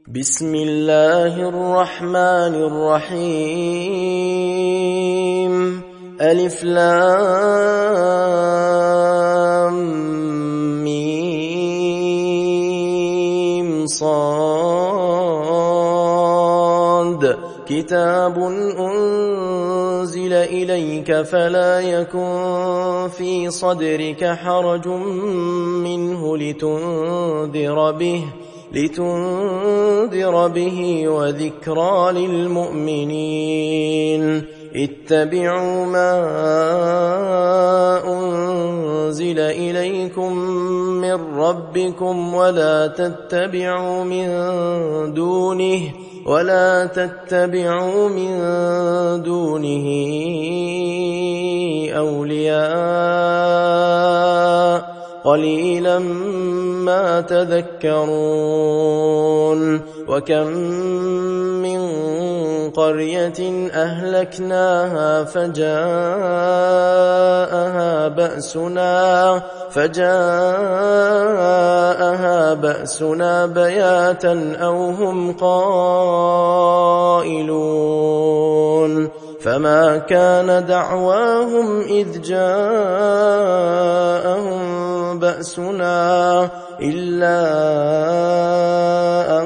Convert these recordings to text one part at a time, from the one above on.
بسم الله الرحمن الرحيم ألف لام ميم صاد كتاب أنزل إليك فلا يكن في صدرك حرج منه لتنذر به وذكرى للمؤمنين اتبعوا ما أنزل إليكم من ربكم ولا تتبعوا من دونه أولياء قليلا ما تذكرون وكم من قرية أهلكناها فجاءها بأسنا بياتا أو هم قائلون فما كان دعواهم إذ جاءهم بأسنا إلا أن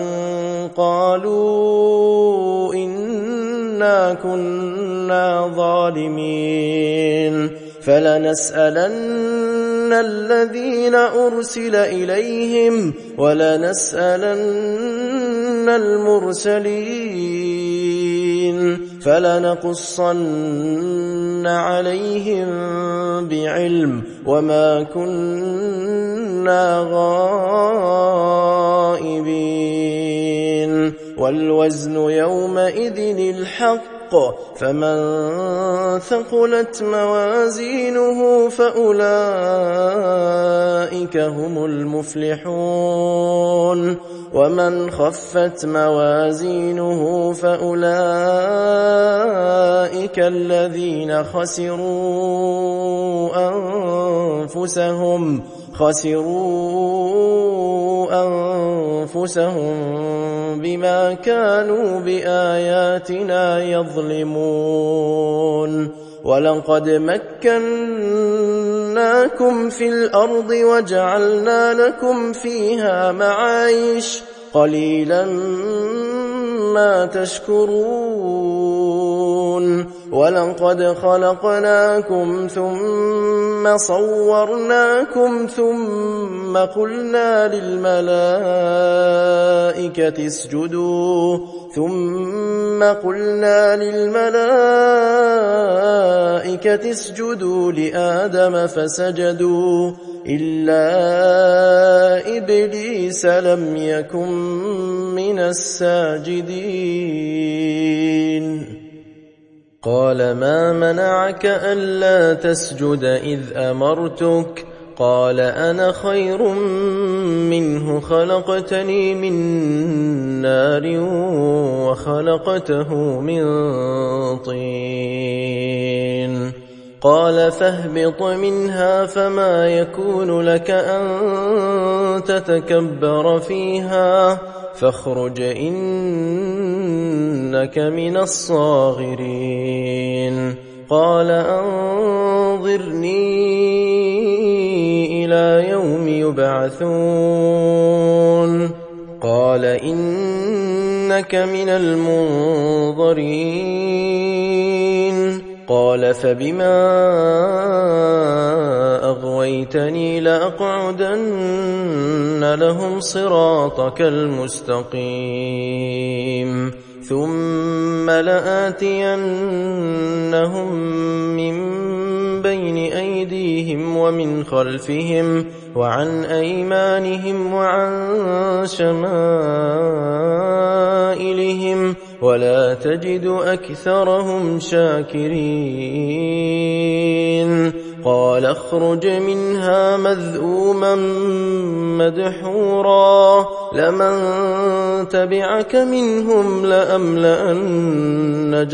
قالوا إنا كنا ظالمين فلنسألن الذين أرسل إليهم ولنسألن المرسلين فلنقصن عليهم بعلم وما كنا غائبين والوزن يومئذ الحق فمن ثقلت موازينه فأولئك هم المفلحون ومن خفت موازينه فأولئك الذين خسروا أنفسهم بما كانوا بآياتنا يظلمون ولقد مكناكم في الأرض وجعلنا لكم فيها معايش قليلا ما تشكرون ولقد خلقناكم ثم صورناكم ثم قلنا للملائكة اسجدوا لآدم فسجدوا إلا إبليس لم يكن من الساجدين قال ما منعك ألا تسجد إذ أمرتك قال أنا خير منه خلقتني من نار وخلقته من طين قال فاهبط منها فما يكون لك أن تتكبر فيها فاخرج إنك من الصاغرين قال أنظرني إلى يوم يبعثون قال إنك من المنظرين قال فبما أغويتني لأقعدن لهم صراطك المستقيم ثم لآتينهم من بين أيديهم ومن خلفهم وعن أيمانهم وعن شمائلهم ولا تجد أكثرهم شاكرين قال اخرج منها مذءوما مدحورا لمن تبعك منهم لأملأن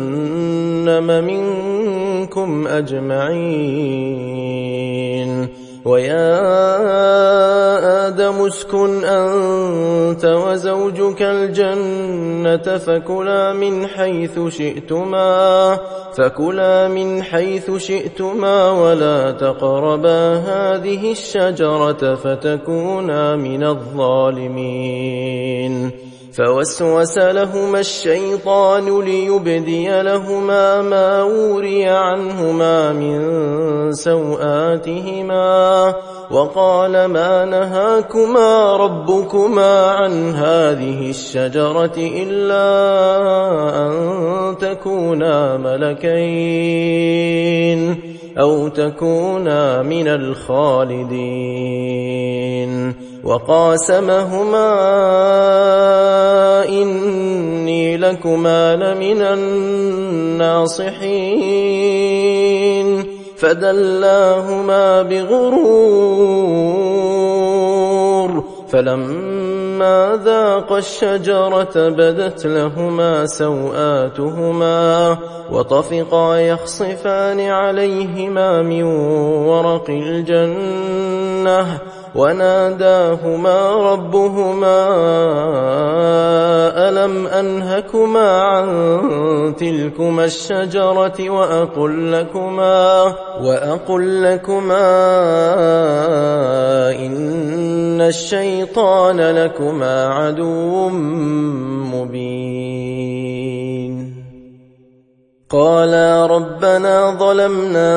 جهنم منكم أجمعين ويا آدم اسكن أنت وزوجك الجنة فكلا من حيث شئتما ولا تقربا هذه الشجرة فتكونا من الظالمين. فوسوس لهما الشيطان ليبدي لهما ما وري عنهما من سوآتهما وقال ما نهاكما ربكما عن هذه الشجرة إلا أن تكونا ملكين أو تكونا من الخالدين. وقاسمهما إني لكما لمن الناصحين فدلاهما بغرور فلما ذاقا الشجرة بدت لهما سوآتهما وطفقا يخصفان عليهما من ورق الجنة وناداهما ربهما ألم أنهكما عن تلكما الشجرة وأقل لكما إن الشيطان لكما عدو مبين. قالا ربنا ظلمنا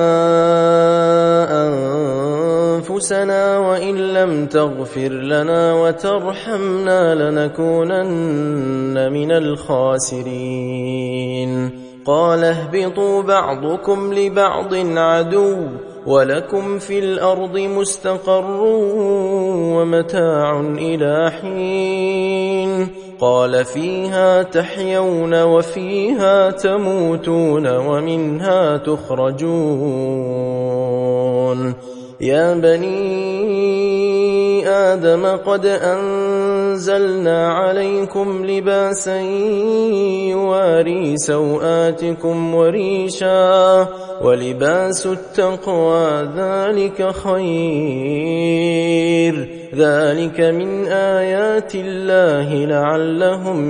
أنفسنا وإن لم تغفر لنا وترحمنا لنكونن من الخاسرين. قال اهبطوا بعضكم لبعض عدو ولكم في الأرض مستقر ومتاع إلى حين. قال فيها تحيون وفيها تموتون ومنها تخرجون. يا بني آدم قد أنزلنا عليكم لباسا يواري سوآتكم وريشا ولباس التقوى ذلك خير ذلك من آيات الله لعلهم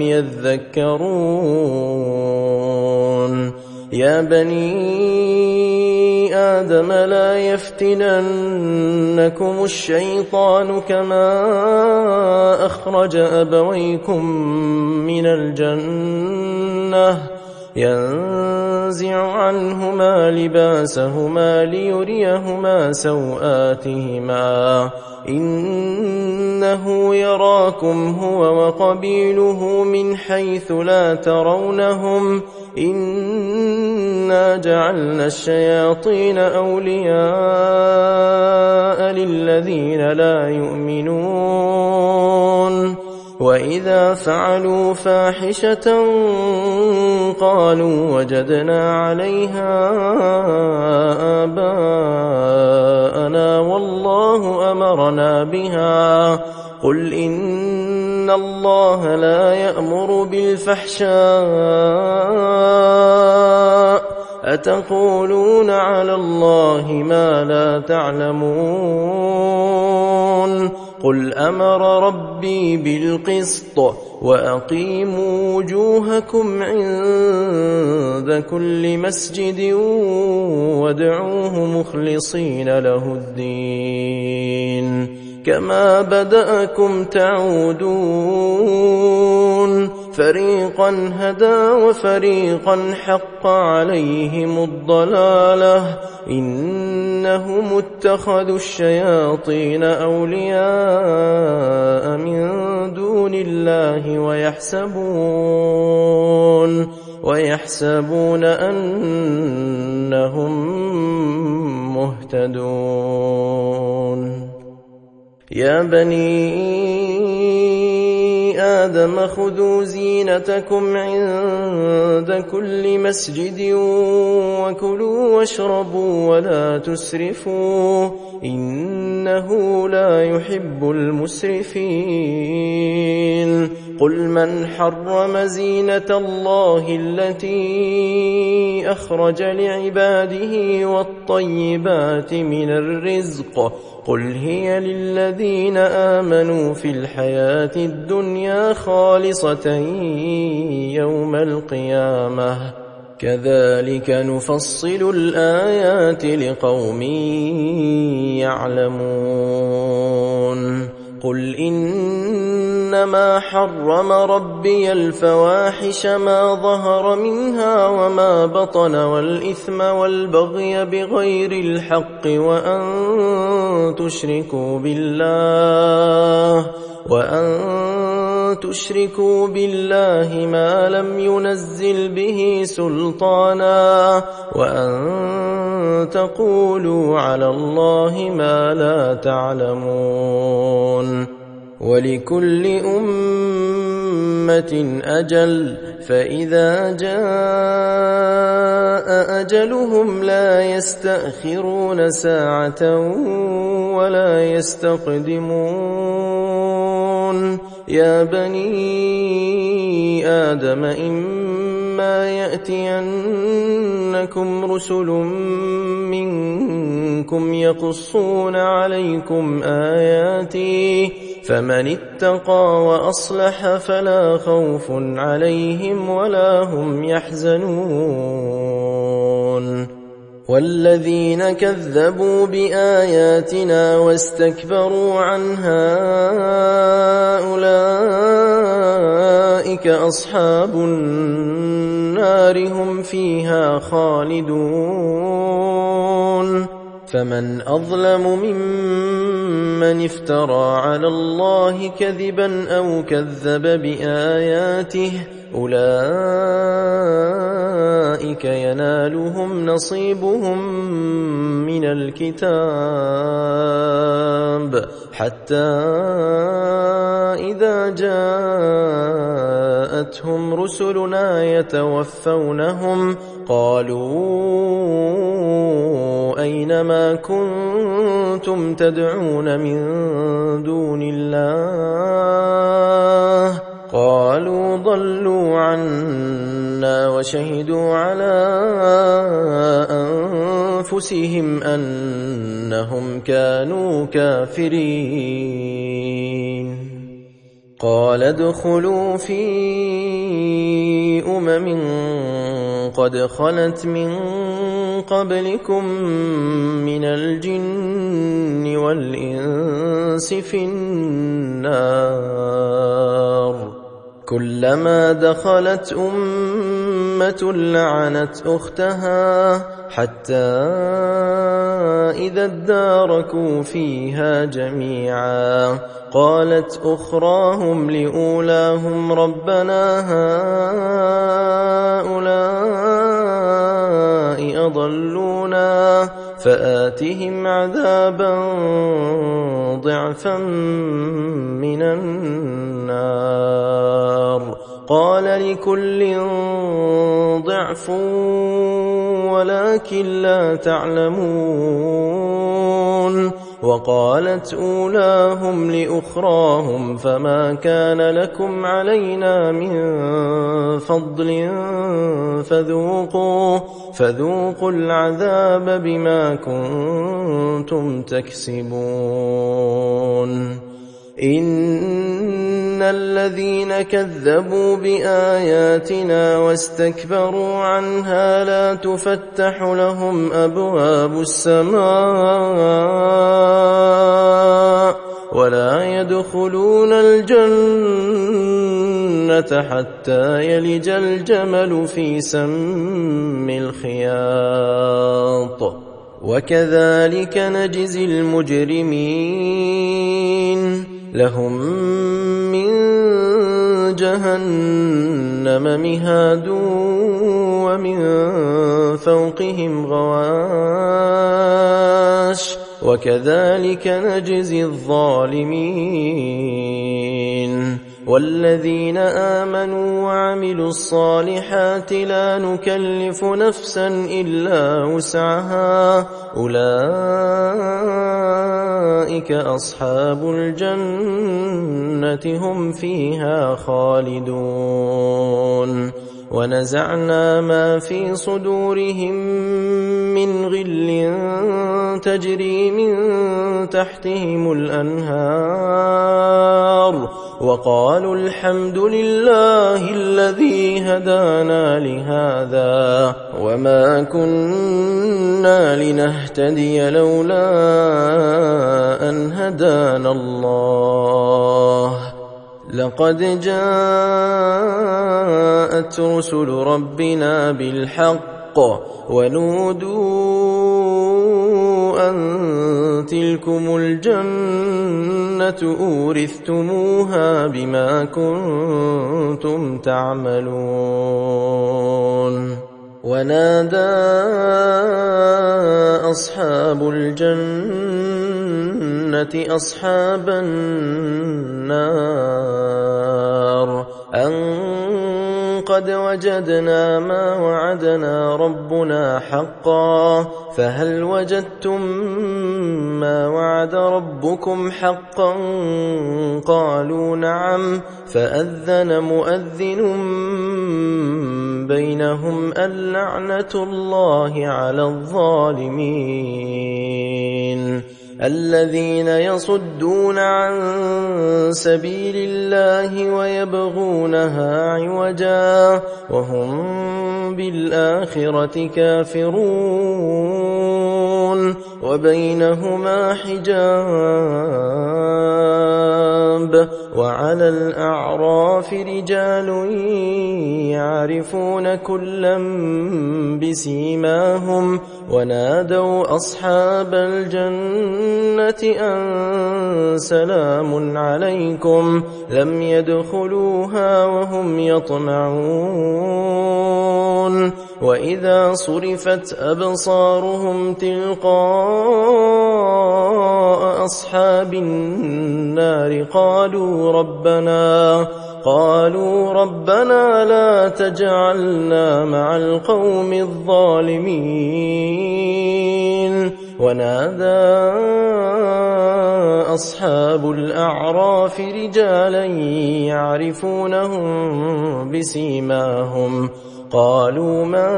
يذكرون. يا بني آدم لا يفتننكم الشيطان كما أخرج أبويكم من الجنة ينزع عنهما لباسهما ليريهما سوآتهما إنه يراكم هو وقبيله من حيث لا ترونهم إنا جعلنا الشياطين أولياء للذين لا يؤمنون. وإذا فعلوا فاحشة قالوا وجدنا عليها آباءنا والله أمرنا بها قل إن الله لا يأمر بالفحشاء أتقولون على الله ما لا تعلمون. قل أمر ربي بالقسط وأقيموا وجوهكم عند كل مسجد وادعوه مخلصين له الدين كما بدأكم تعودون. فريقا هدى وفريقا حق عليهم الضلالة إنهم اتخذوا الشياطين أولياء من دون الله ويحسبون أنهم مهتدون. يا بني آدم خذوا زينتكم عند كل مسجد وكلوا واشربوا ولا تسرفوا إنه لا يحب المسرفين قل من حرم زينة الله التي أخرج لعباده والطيبات من الرزق قل هي للذين آمنوا في الحياة الدنيا خالصة يوم القيامة كذلك نفصل الآيات لقوم يعلمون قل إنما حرم ربي الفواحش ما ظهر منها وما بطن والإثم والبغي بغير الحق وأن تشركوا بالله ما لم ينزل به سلطانا وأن تقولوا على الله ما لا تعلمون ولكل أمة أجل فإذا جاء أجلهم لا يستأخرون ساعة ولا يستقدمون يا بني آدم إما يأتينكم رسل منكم يقصون عليكم آياتي فمن اتقى وأصلح فلا خوف عليهم ولا هم يحزنون والذين كذبوا بآياتنا واستكبروا عنها أولئك أصحاب النار هم فيها خالدون فمن أظلم ممن افترى على الله كذبا أو كذب بآياته أولئك ينالهم نصيبهم من الكتاب حتى إذا جاءتهم رسلنا يتوفونهم قالوا أين ما كنتم تدعون من دون الله قالوا ضلوا عنا وشهدوا على أنفسهم أنهم كانوا كافرين قال ادخلوا في أمم قد خلت من قبلكم من الجن والإنس في النار كلما دخلت أمة لعنت أختها حتى إذا اداركوا فيها جميعا قالت أخراهم لأولاهم ربنا هؤلاء أضلونا فآتهم عذابا ضعفا من النار قال لكل ضعف ولكن لا تعلمون وقالت أولاهم لأخراهم فما كان لكم علينا من فضل فذوقوا العذاب بما كنتم تكسبون إن الذين كذبوا بآياتنا واستكبروا عنها لا تفتح لهم أبواب السماء ولا يدخلون الجنة حتى يلج الجمل في سم الخياط وكذلك نجزي المجرمين لهم من جهنم مهاد ومن فوقهم غواش وكذلك نجزي الظالمين والذين آمنوا وعملوا الصالحات لا نكلف نفسا إلا وسعها أولئك أولئك أصحاب الجنة هم فيها خالدون ونزعنا ما في صدورهم من غل تجري من تحتهم الأنهار وقالوا الحمد لله الذي هدانا لهذا وما كنا لنهتدي لولا أن هدانا الله لقد جاءت رسل ربنا بالحق ونودوا أن تلكم الجنة أورثتموها بما كنتم تعملون ونادى أصحاب الجنة أصحاب النار أن قد وجدنا ما وعدنا ربنا حقا فهل وجدتم ما وعد ربكم حقا قالوا نعم فأذن مؤذن بينهم اللعنة الله على الظالمين الذين يصدون عن سبيل الله ويبغونها عوجا وهم بالآخرة كافرون وبينهما حجاب وعلى الأعراف رجال يعرفون كلا بسيماهم ونادوا أصحاب الجنة أن سلام عليكم لم يدخلوها وهم يطمعون وإذا صرفت أبصارهم تلقاء أصحاب النار قالوا ربنا لا تجعلنا مع القوم الظالمين ونادى أصحاب الأعراف رجالا يعرفونهم بسيماهم قالوا ما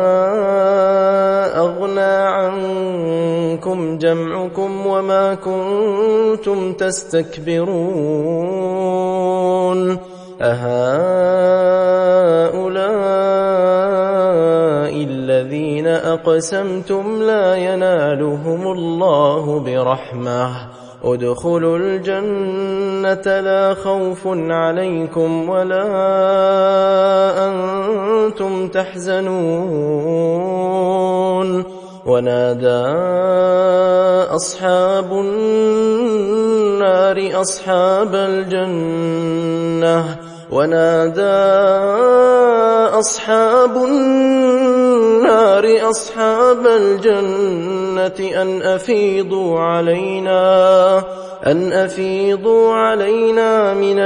أغنى عنكم جمعكم وما كنتم تستكبرون أهؤلاء الذين أقسمتم لا ينالهم الله برحمة ادخلوا الجنة لا خوف عليكم ولا أنتم تحزنون ونادى أصحاب النار أصحاب الجنة أن أفيضوا علينا من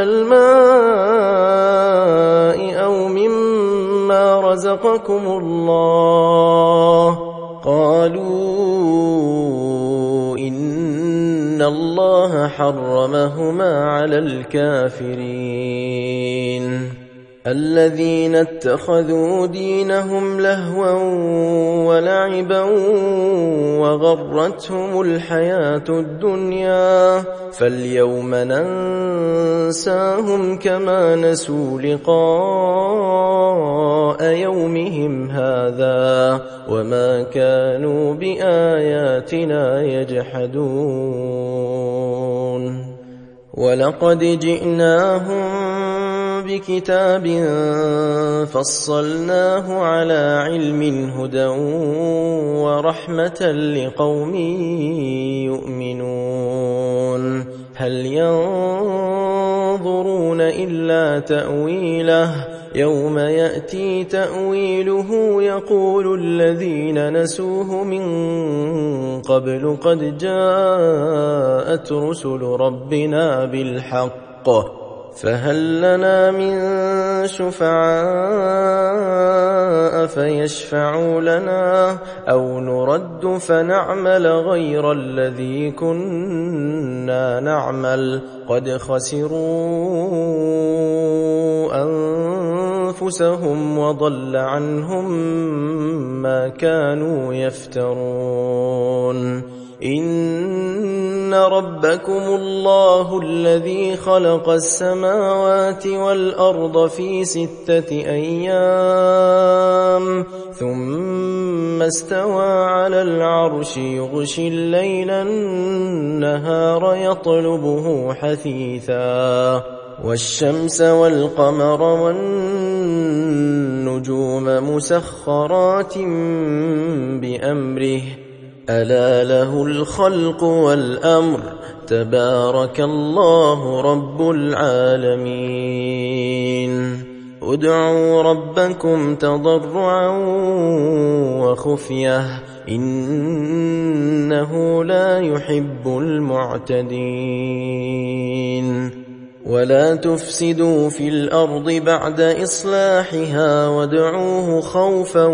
الماء أو مما رزقكم الله قالوا إن الله حرمهما على الكافرين الذين اتخذوا دينهم لهوا ولعبا وغرتهم الحياة الدنيا فاليوم ننساهم كما نسوا لقاء يومهم هذا وما كانوا بآياتنا يجحدون ولقد جئناهم بكتاب فصلناه على علم هدى ورحمة لقوم يؤمنون هل ينظرون إلا تأويله يوم يأتي تأويله يقول الذين نسوه من قبل قد جاءت رسل ربنا بالحق فهل لنا من شفعاء فيشفعوا لنا أو نرد فنعمل غير الذي كنا كنا نعمل قد خسروا أنفسهم وضل عنهم ما كانوا يفترون. إن ربكم الله الذي خلق السماوات والأرض في 6 أيام ثم استوى على العرش يغشي الليل النهار يطلبه حثيثا والشمس والقمر والنجوم مسخرات بأمره ألا له الخلق والأمر تبارك الله رب العالمين. ادعوا ربكم تضرعا وخفية إنه لا يحب المعتدين. ولا تفسدوا في الأرض بعد إصلاحها وادعوه خوفا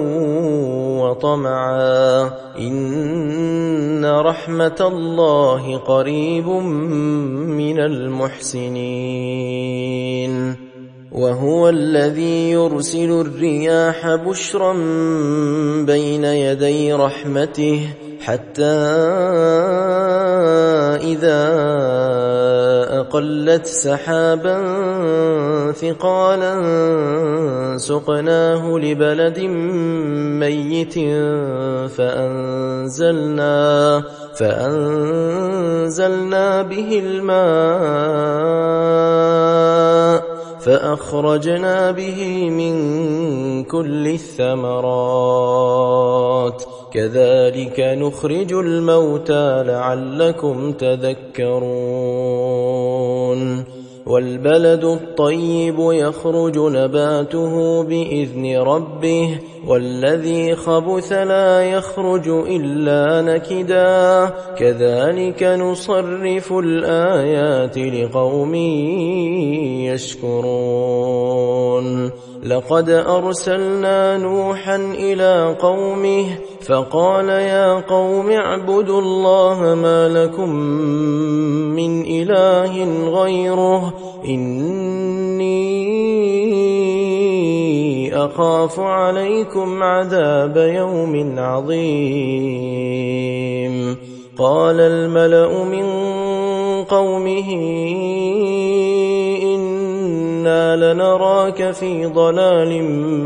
وطمعا إن رحمة الله قريب من المحسنين. وهو الذي يرسل الرياح بشرا بين يدي رحمته حتى إذا أقلت سحابا ثقالا سقناه لبلد ميت فأنزلنا به الماء فأخرجنا به من كل الثمرات كذلك نخرج الموتى لعلكم تذكرون. والبلد الطيب يخرج نباته بإذن ربه والذي خبث لا يخرج إلا نكدا كذلك نصرف الآيات لقوم يشكرون. لقد أرسلنا نوحا إلى قومه فقال يا قوم اعبدوا الله ما لكم من إله غيره إني أخاف عليكم عذاب يوم عظيم. قال الملأ من قومه إنا لنراك في ضلال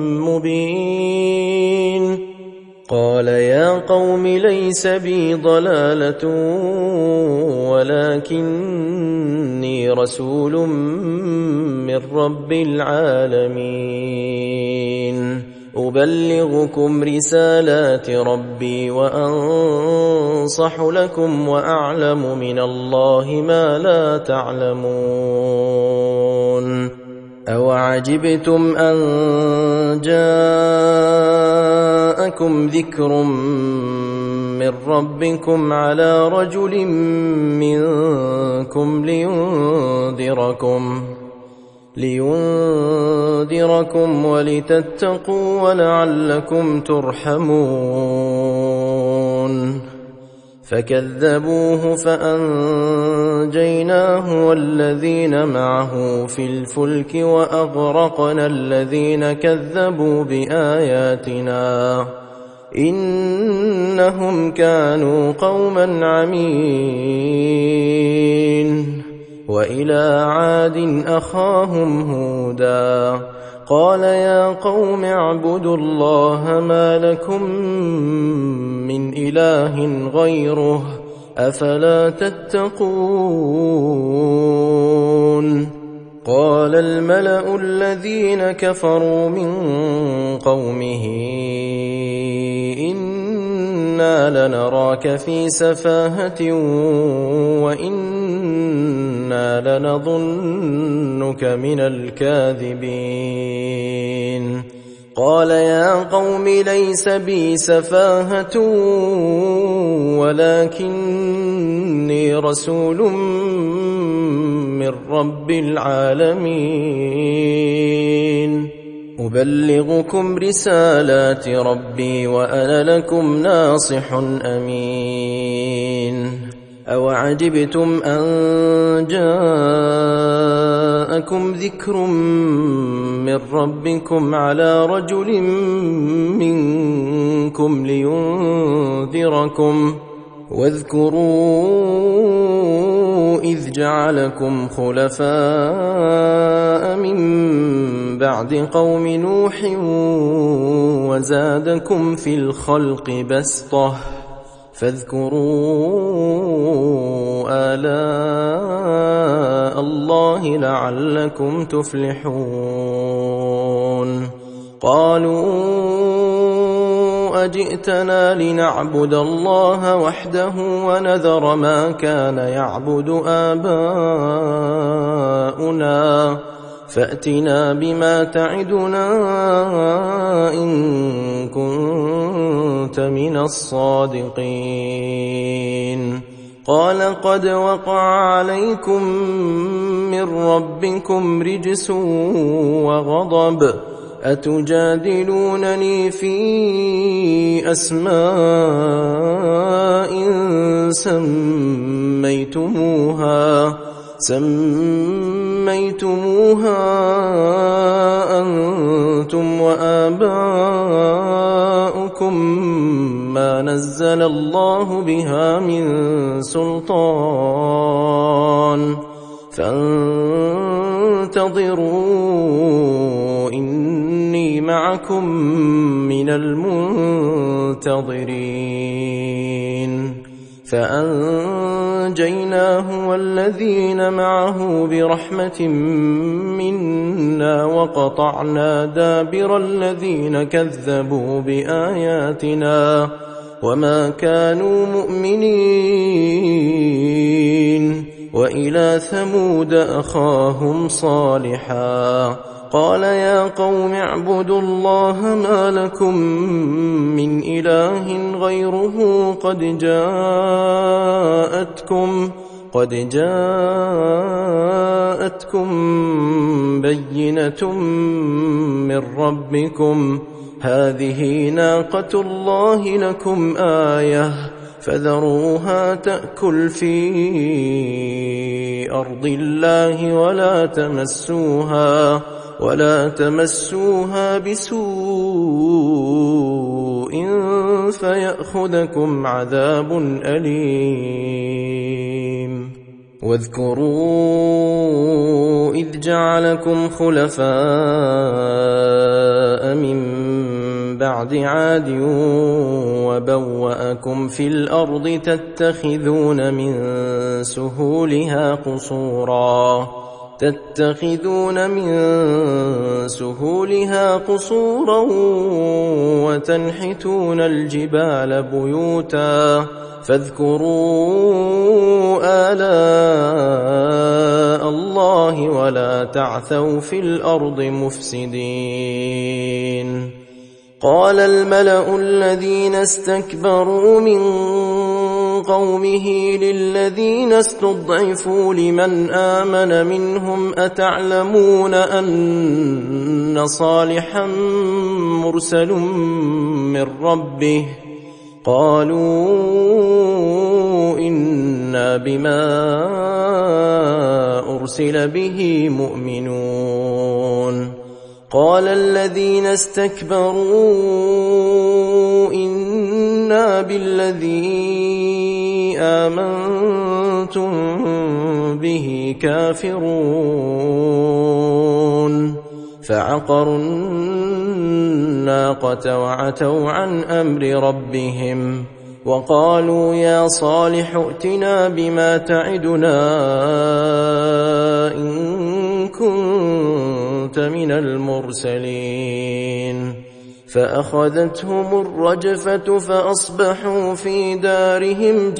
مبين. قال يا قوم ليس بي ضلالة ولكني رسول من رب العالمين أبلغكم رسالات ربي وأنصح لكم وأعلم من الله ما لا تعلمون. أوعجبتم أن جاءكم ذكر من ربكم على رجل منكم لينذركم ولتتقوا ولعلكم ترحمون. فكذبوه فأنجيناه والذين معه في الفلك وأغرقنا الذين كذبوا بآياتنا إنهم كانوا قوما عمين. وإلى عاد أخاهم هودا قال يا قوم اعبدوا الله ما لكم من إله غيره أفلا تتقون. قال الملأ الذين كفروا من قومه إنا لنراك في سفاهة وإنا لنظنك من الكاذبين. قال يا قوم ليس بي سفاهة ولكني رسول من رب العالمين أبلغكم رسالات ربي وأنا لكم ناصح أمين. أوعجبتم أن جاءكم ذكر من ربكم على رجل منكم لينذركم واذكروا إذ جعلكم خلفاء من بعد قوم نوح وزادكم في الخلق بسطة فاذكروا آلاء الله لعلكم تفلحون قالوا أجئتنا لنعبد الله وحده ونذر ما كان يعبد آباؤنا فأتنا بما تعدنا إن كنت من الصادقين قال قد وقع عليكم من ربكم رجس وغضب أتجادلونني في أسماء سميتموها أنتم وآباؤكم ما نزل الله بها من سلطان فانتظروا إني معكم من المنتظرين فأنجيناه والذين معه برحمة منا وقطعنا دابر الذين كذبوا بآياتنا وما كانوا مؤمنين وإلى ثمود أخاهم صالحا قال يا قوم اعبدوا الله ما لكم من إله غيره قد جاءتكم بينة من ربكم هذه ناقة الله لكم آية فذروها تأكل في أرض الله ولا تمسوها بسوء فيأخذكم عذاب أليم واذكروا إذ جعلكم خلفاء من بعد عاد وبوأكم في الأرض تتخذون من سهولها قصورا وتنحتون الجبال بيوتا فاذكروا آلاء الله ولا تعثوا في الأرض مفسدين قال الملأ الذين استكبروا من قومه للذين استضعفوا لمن آمن منهم أتعلمون أن صالحا مرسل من ربه قالوا إنا بما أرسل به مؤمنون قال الذين استكبروا إنا بالذي آمنتم به كافرون فعقروا الناقة وعتوا عن أمر ربهم وقالوا يا صالح ائتنا بما تعدنا إن كنت من المرسلين فأخذتهم الرجفة فأصبحوا في دارهم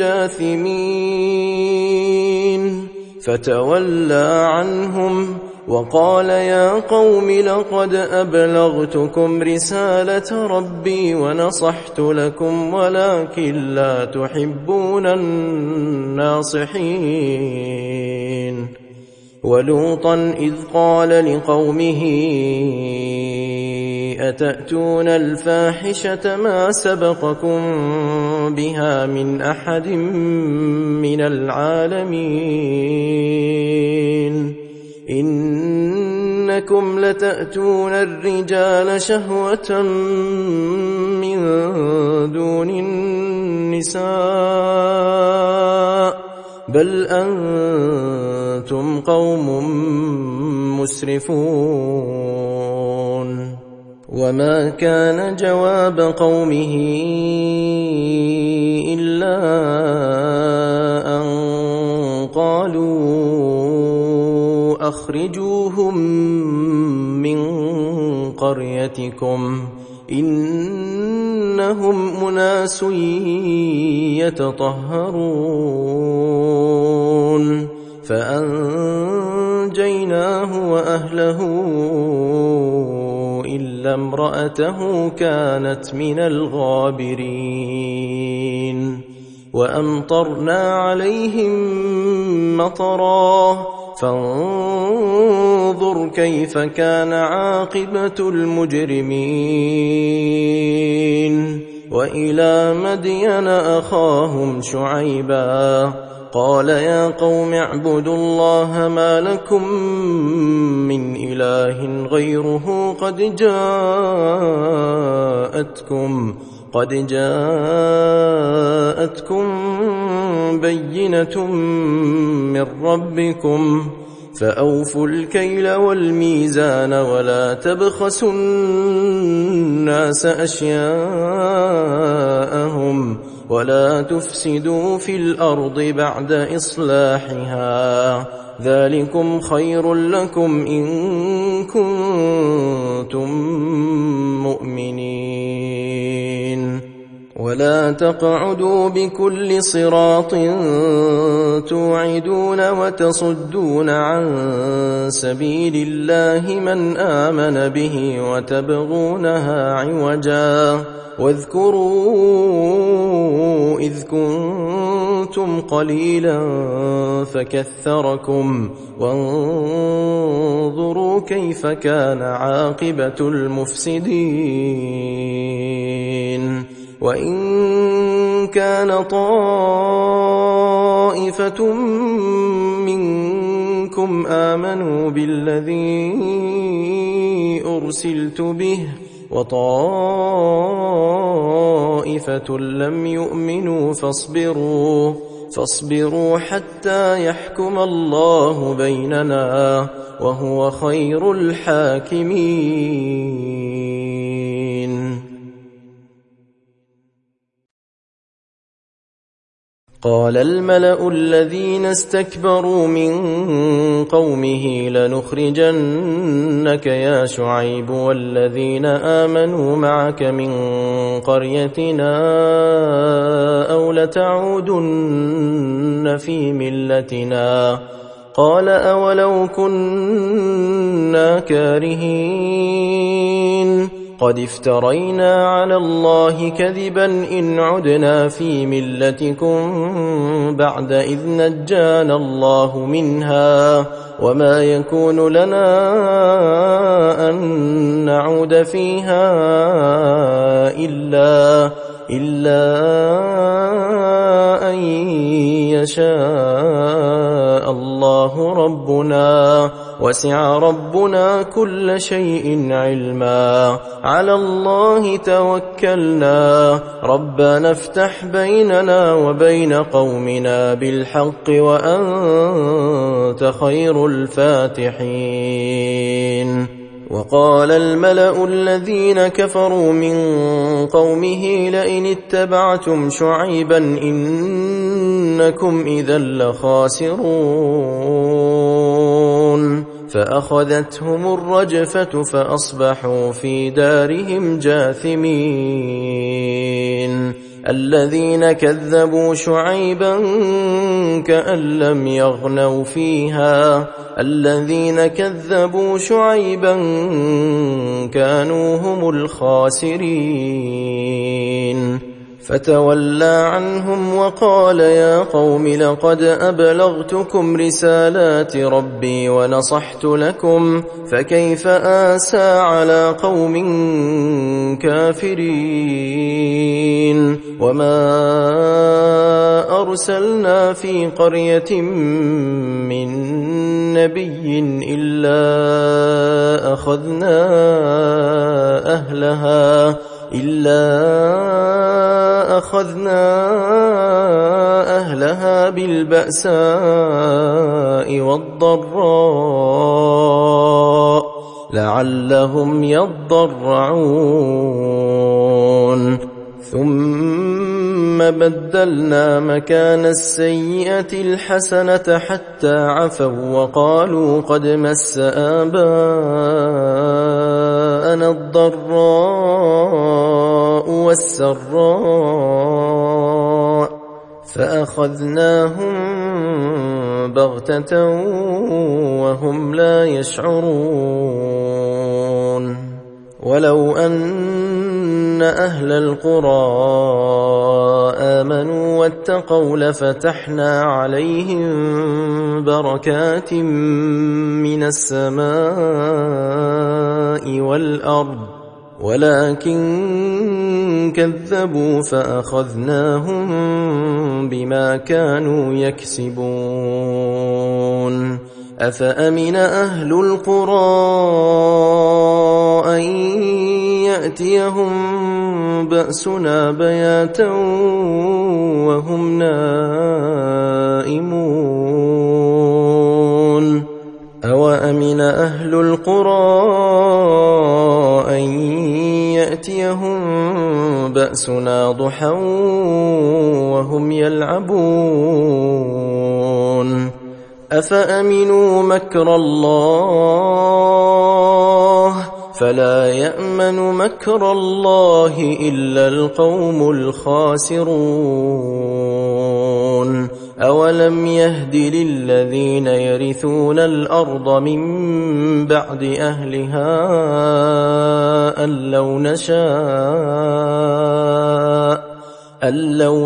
جاثمين فتولى عنهم وقال يا قوم لقد أبلغتكم رسالة ربي ونصحت لكم ولكن لا تحبون الناصحين ولوطا إذ قال لقومه أتأتون الفاحشة ما سبقكم بها من أحد من العالمين إنكم لتأتون الرجال شهوة من دون النساء بل أنتم قوم مسرفون وما كان جواب قومه إلا أن قالوا أخرجوهم من قريتكم إنهم أناس يتطهرون فأنجيناه وأهله إلا امرأته كانت من الغابرين وأمطرنا عليهم مطرا فانظر كيف كان عاقبة المجرمين وإلى مدين أخاهم شعيبا قال يا قوم اعبدوا الله ما لكم من إله غيره قد جاءتكم بينة من ربكم فأوفوا الكيل والميزان ولا تبخسوا الناس أشياءهم ولا تفسدوا في الأرض بعد إصلاحها ذلكم خير لكم إن كنتم مؤمنين ولا تقعدوا بكل صراط توعدون وتصدون عن سبيل الله من آمن به وتبغونها عوجا واذكروا إذ كنتم قليلا فكثركم وانظروا كيف كان عاقبة المفسدين وإن كان طائفة منكم آمنوا بالذي أرسلت به وطائفة لم يؤمنوا فاصبروا حتى يحكم الله بيننا وهو خير الحاكمين. قال الملأ الذين استكبروا من قومه لنخرجنك يا شعيب والذين آمنوا معك من قريتنا أو لتعودن في ملتنا قال أولو كنا كارهين قد افترينا على الله كذبا إن عدنا في ملتكم بعد إذ نجانا الله منها وما يكون لنا أن نعود فيها إلا أن يشاء الله ربنا وسع ربنا كل شيء علما على الله توكلنا ربنا افتح بيننا وبين قومنا بالحق وأنت خير الفاتحين. وقال الملأ الذين كفروا من قومه لئن اتبعتم شعيبا إنكم إذا لخاسرون فأخذتهم الرجفة فأصبحوا في دارهم جاثمين. الذين كذبوا شعيبا كأن لم يغنوا فيها الذين كذبوا شعيبا كانوا هم الخاسرين. فتولى عنهم وقال يا قوم لقد أبلغتكم رسالات ربي ونصحت لكم فكيف آسى على قوم كافرين وما أرسلنا في قرية من نبي إلا أخذنا أهلها بالبأساء والضراء لعلهم يضرعون ثم بدلنا مكان السيئة الحسنة حتى عفوا وقالوا قد مس آباءنا الضراء والسراء فأخذناهم بغتة وهم لا يشعرون ولو أن أهل القرى آمنوا واتقوا لفتحنا عليهم بركات من السماء والأرض ولكن كذبوا فأخذناهم بما كانوا يكسبون أفأمن أهل القرى أن يأتيهم بأسنا بياتا وهم نائمون أوأمن أهل القرى أن يأتيهم بأسنا ضحى وهم يلعبون أفأمنوا مكر الله فلا يأمن مكر الله إلا القوم الخاسرون أولم يهد للذين يرثون الأرض من بعد أهلها أن لو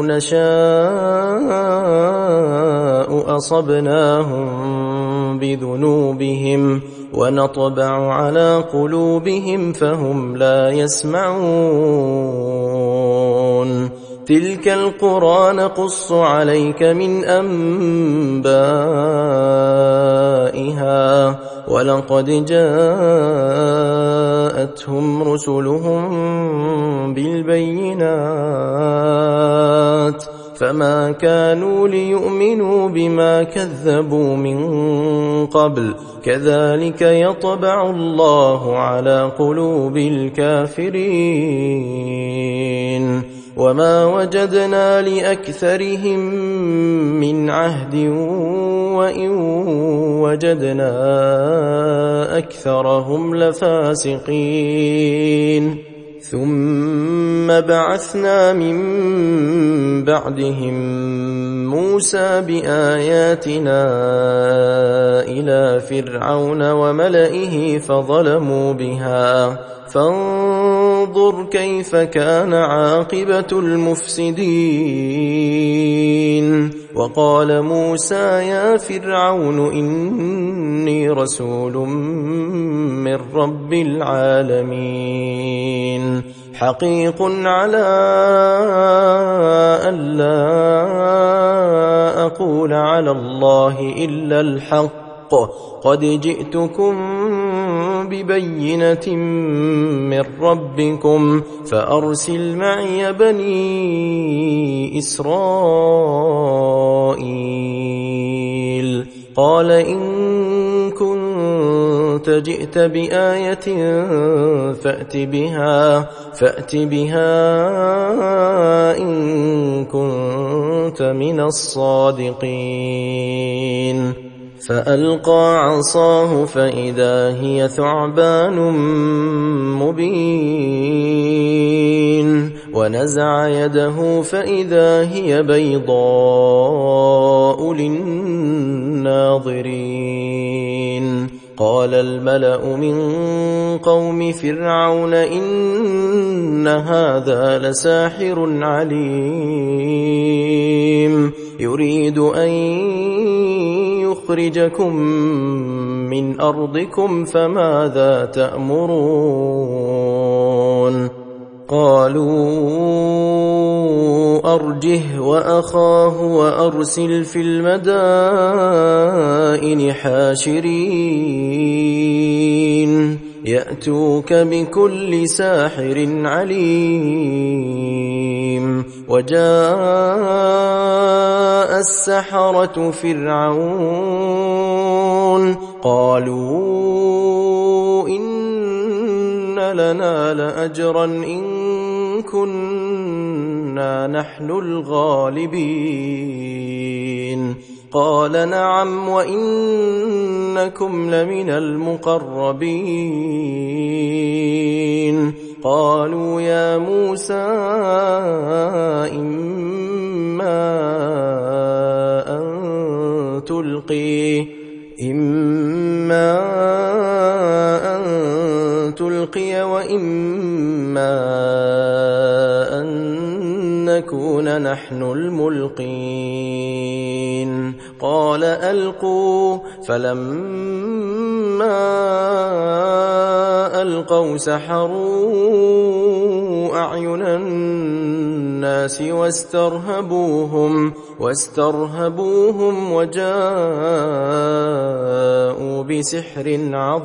نشاء أصبناهم بذنوبهم ونطبع على قلوبهم فهم لا يسمعون تلك القرى نقص عليك من أنبائها ولقد جاءتهم رسلهم بالبينات فما كانوا ليؤمنوا بما كذبوا من قبل كذلك يطبع الله على قلوب الكافرين وما وجدنا لأكثرهم من عهد وإن وجدنا أكثرهم لفاسقين ثم بعثنا من بعدهم موسى بآياتنا إلى فرعون وملئه فظلموا بها فانظر كيف كان عاقبة المفسدين وقال موسى يا فرعون إني رسول من رب العالمين حقيق على ألا أقول على الله إلا الحق قد جئتكم ببينة من ربكم فأرسل معي بني إسرائيل قال إن كنت جئت بآية فأت بها إن كنت من الصادقين فألقى عصاه فإذا هي ثعبان مبين ونزع يده فإذا هي بيضاء للناظرين قال الملأ من قوم فرعون إن هذا لساحر عليم يريد أن يخرجكم من أرضكم فماذا تأمرون قالوا أرجه وأخاه وأرسل في المدائن حاشرين يأتوك بكل ساحر عليم وجاء السحرة فرعون قالوا إن لنا لأجرا إن كنا نحن الغالبين قال نعم وإنكم لمن المقربين قالوا يا موسى إما أن تلقي وإما أن نكون نحن الملقين قال ألقوا فلما ألقوا سحروا أعين الناس واسترهبوهم وجاءوا بسحر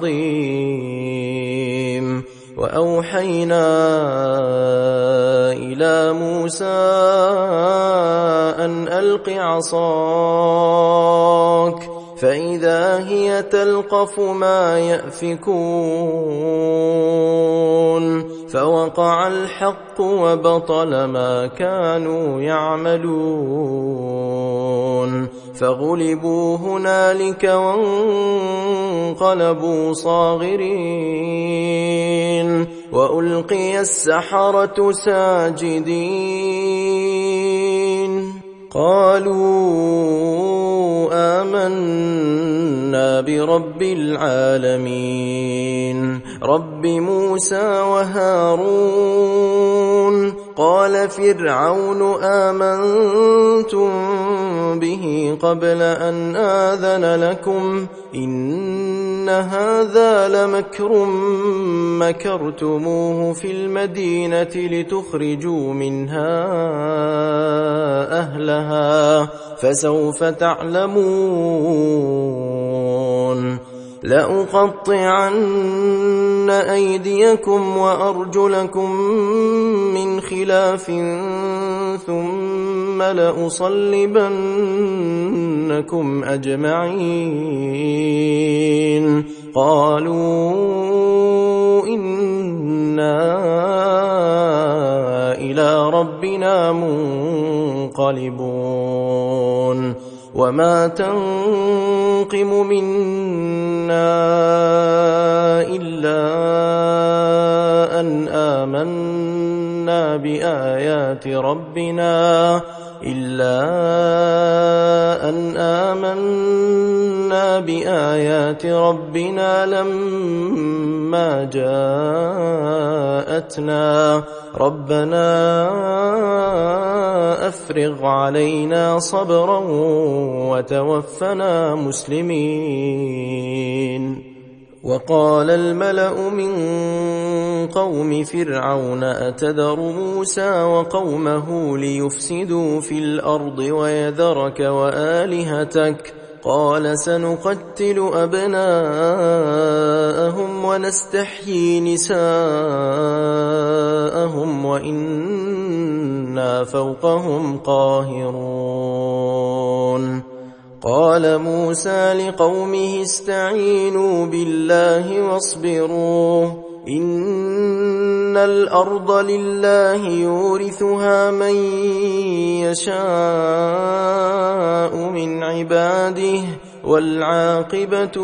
عظيم وأوحينا إلى موسى أن ألق عصاك فإذا هي تلقف ما يأفكون فوقع الحق وبطل ما كانوا يعملون فغلبوا هنالك وانقلبوا صاغرين وألقي السحرة ساجدين قالوا آمنا برب العالمين رب موسى وهارون قال فرعون آمنتم به قبل أن آذن لكم إن هذا لمكر مكرتموه في المدينة لتخرجوا منها أهلها فسوف تعلمون لأقطعن أيديكم وأرجلكم من خلاف ثم لأصلبنكم أجمعين قالوا إنا إلى ربنا منقلبون وما تنقم منا إلا أن آمنا بآيات ربنا لما جاءتنا ربنا أفرغ علينا صبرا وتوفنا مسلمين وقال الملأ من قوم فرعون أتذر موسى وقومه ليفسدوا في الأرض ويذرك وآلهتك قال سنقتل أبناءهم ونستحيي نساءهم وإنا فوقهم قاهرون قال موسى لقومه استعينوا بالله واصبروا إن الأرض لله يورثها من يشاء من عباده والعاقبة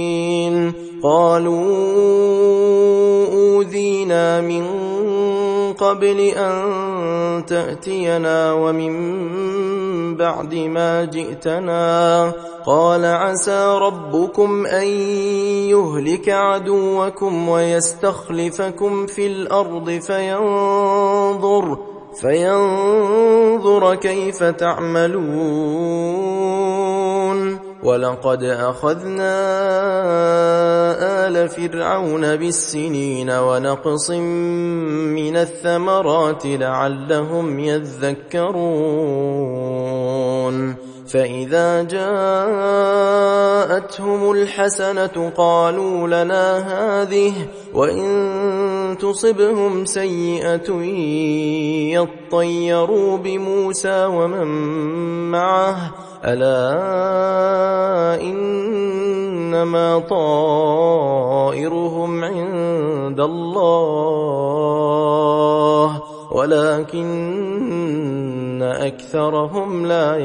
للمتقين قالوا أوذينا من قبل أن تأتينا ومن بعد ما جئتنا. قال عسى ربكم أن يهلك عدوكم ويستخلفكم في الأرض فينظر كيف تعملون. ولقد أخذنا آل فرعون بالسنين ونقص من الثمرات لعلهم يذكرون. فإذا جاءتهم الحسنة قالوا لنا هذه، وإن تصبهم سيئة يطيروا بموسى ومن معه، ألا إنما طائرهم عند الله ولكن أكثرهم لا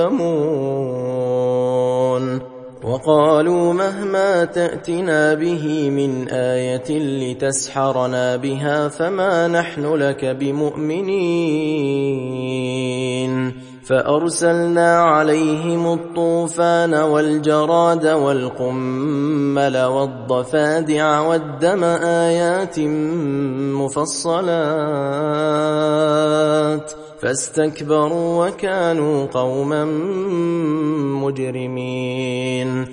يعلمون. وقالوا مهما تأتنا به من آية لتسحرنا بها فما نحن لك بمؤمنين. فأرسلنا عليهم الطوفان والجراد والقمل والضفادع والدم آيات مفصلات فاستكبروا وكانوا قوما مجرمين.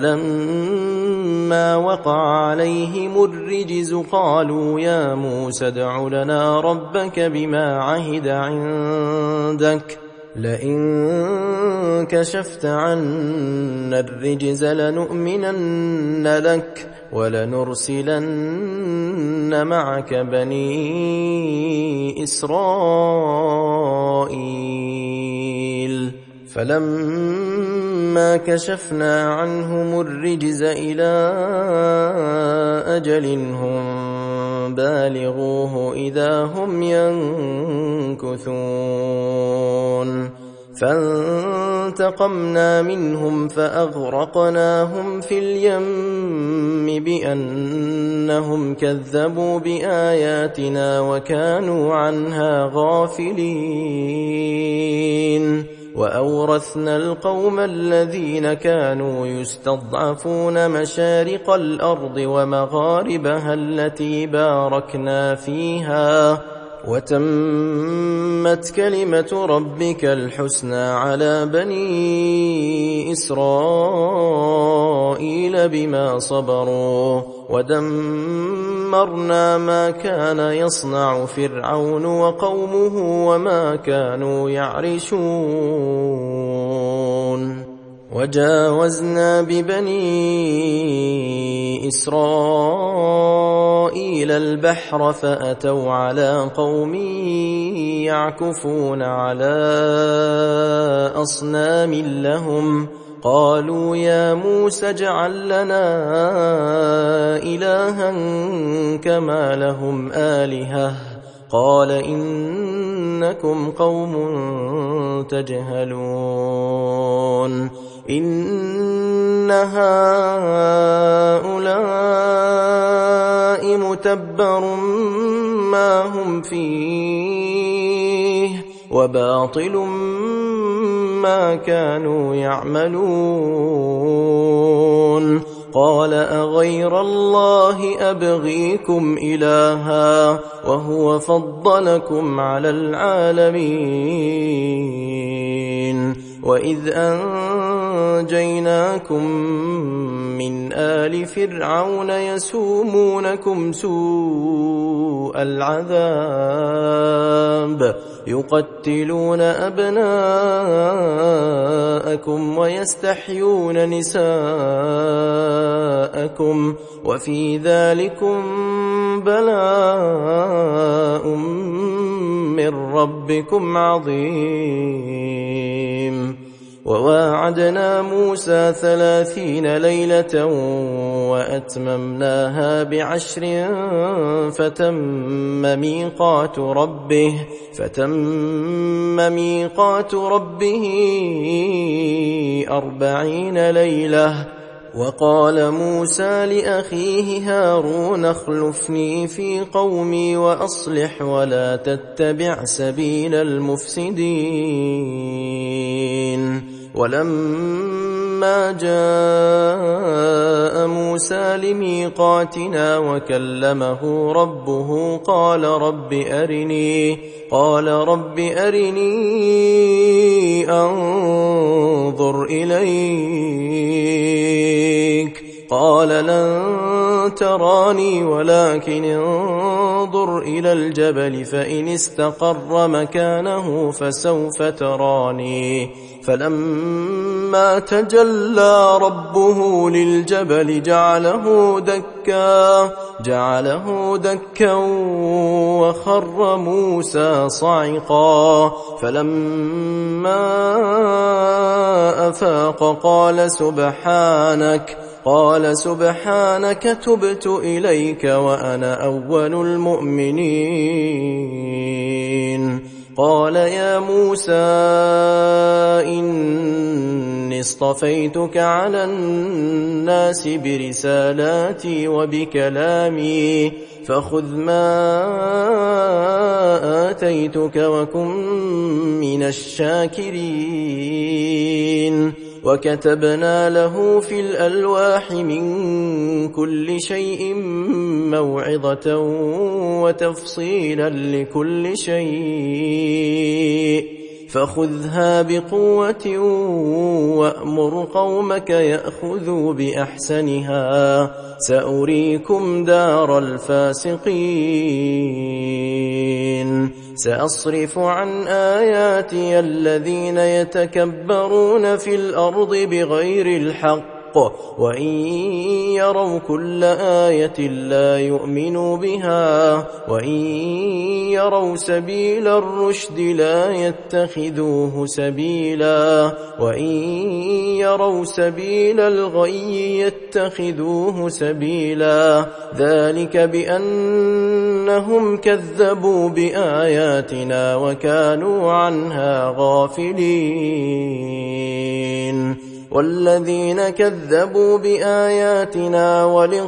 ولما وقع عليهم الرجز قالوا يا موسى ادع لنا ربك بما عهد عندك لئن كشفت عنا الرجز لنؤمنن لك ولنرسلن معك بني إسرائيل. فلما كشفنا عنهم الرجز إلى أجل هم بالغوه إذا هم ينكثون. فانتقمنا منهم فأغرقناهم في اليم بأنهم كذبوا بآياتنا وكانوا عنها غافلين. وأورثنا القوم الذين كانوا يستضعفون مشارق الأرض ومغاربها التي باركنا فيها وتمت كلمة ربك الحسنى على بني إسرائيل بما صبروا ودمرنا ما كان يصنع فرعون وقومه وما كانوا يعرشون. وجاوزنا ببني إسرائيل البحر فأتوا على قوم يعكفون على أصنام لهم قالوا يا موسى اجعل لنا إلها كما لهم آلهة قال إنكم قوم تجهلون. إن هؤلاء متبر ما هم فيه وباطل ما كانوا يعملون. قال أغير الله أبغيكم إلها وهو فضلكم على العالمين. وإذ أنجيناكم من آل فرعون يسومونكم سوء العذاب يقتلون أبناءكم ويستحيون نساءكم وفي ذلكم بلاء من ربكم عظيم. وواعدنا موسى 30 ليلة وأتممناها ب10 فتم ميقات ربه 40 ليلة وقال موسى لأخيه هارون اخلفني في قومي وأصلح ولا تتبع سبيل المفسدين. ولما جاء موسى لميقاتنا وكلمه ربه قال رب أرني أنظر إليك. قال لن تراني ولكن انظر إلى الجبل فإن استقر مكانه فسوف تراني. فلما تجلى ربه للجبل جعله دكا وخر موسى صعقا. فلما أفاق قال سبحانك تبت إليك وأنا أول المؤمنين. قال يا موسى إني اصطفيتك على الناس برسالاتي وبكلامي فخذ ما آتيتك وكن من الشاكرين. وكتبنا له في الألواح من كل شيء موعظة وتفصيلا لكل شيء فخذها بقوة وأمر قومك يأخذوا بأحسنها سأريكم دار الفاسقين. سأصرف عن آياتي الذين يتكبرون في الأرض بغير الحق وإن يروا كل آية لا يؤمنوا بها وإن يروا سبيل الرشد لا يتخذوه سبيلا وإن يروا سبيل الغي يتخذوه سبيلا. ذلك بأنهم كذبوا بآياتنا وكانوا عنها غافلين. والذين كذبوا بآياتنا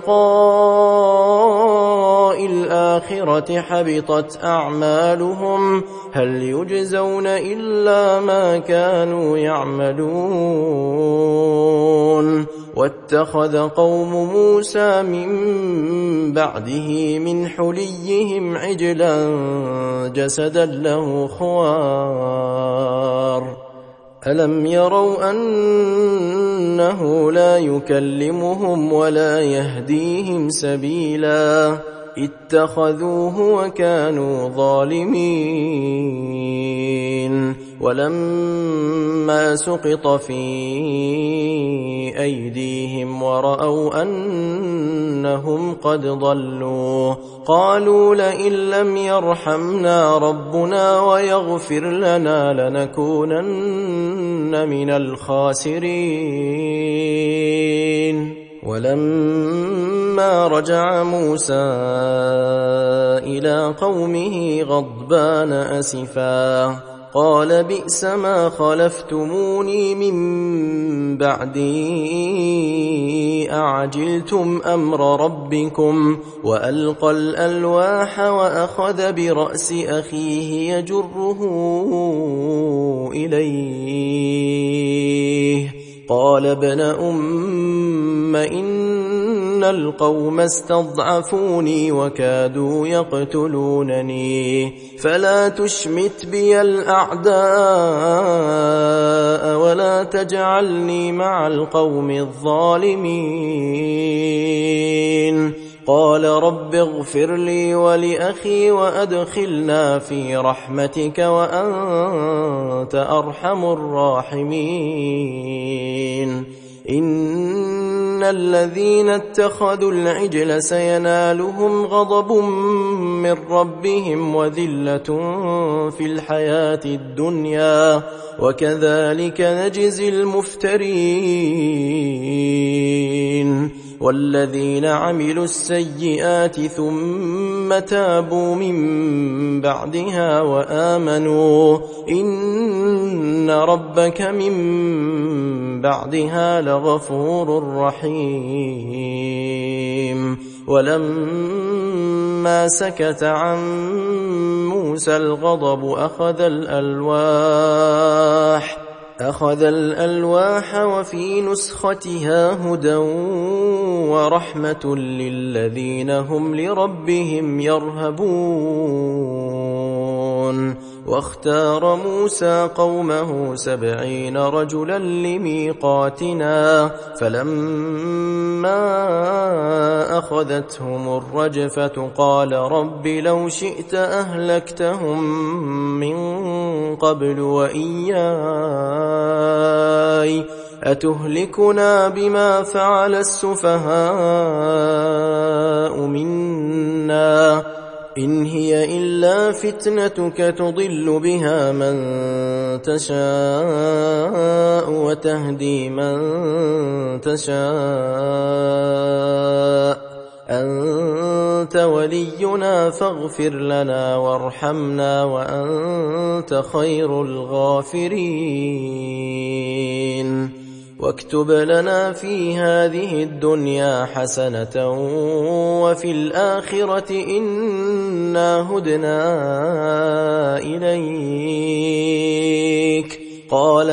ولقاء الآخرة حبطت أعمالهم هل يجزون إلا ما كانوا يعملون. واتخذ قوم موسى من بعده من حليهم عجلا جسدا له خوار. ألم يروا أنه لا يكلمهم ولا يهديهم سبيلا اتخذوه وكانوا ظالمين. ولما سقط في أيديهم ورأوا أنهم قد ضلوا قالوا لئن لم يرحمنا ربنا ويغفر لنا لنكونن من الخاسرين. ولما رجع موسى إلى قومه غضبان أسفا قال بئس ما خلفتموني من بعدي أعجلتم أمر ربكم. وألقى الألواح وأخذ برأس أخيه يجره إليه قال ابن أم إن القوم استضعفوني وكادوا يقتلونني فلا تشمت بي الأعداء ولا تجعلني مع القوم الظالمين. قال رب اغفر لي ولأخي وأدخلنا في رحمتك وأنت أرحم الراحمين. إن الذين اتخذوا العجل سينالهم غضب من ربهم وذلة في الحياة الدنيا وكذلك نجزي المفترين. والذين عملوا السيئات ثم تابوا من بعدها وآمنوا إن ربك من بعدها لغفور رحيم. ولما سكت عن موسى الغضب أخذ الألواح وفي نسختها هدى ورحمة للذين هم لربهم يرهبون. واختار موسى قومه 70 رجلا لميقاتنا فلما أخذتهم الرجفة قال رب لو شئت أهلكتهم من قبل وإياي أتهلكنا بما فعل السفهاء منا إن هي إلا فتنتك تضل بها من تشاء وتهدي من تشاء أنت ولينا فاغفر لنا وارحمنا وأنت خير الغافرين. واكتب لنا في هذه الدنيا حسنة وفي الآخرة إنا هدنا إليك. قال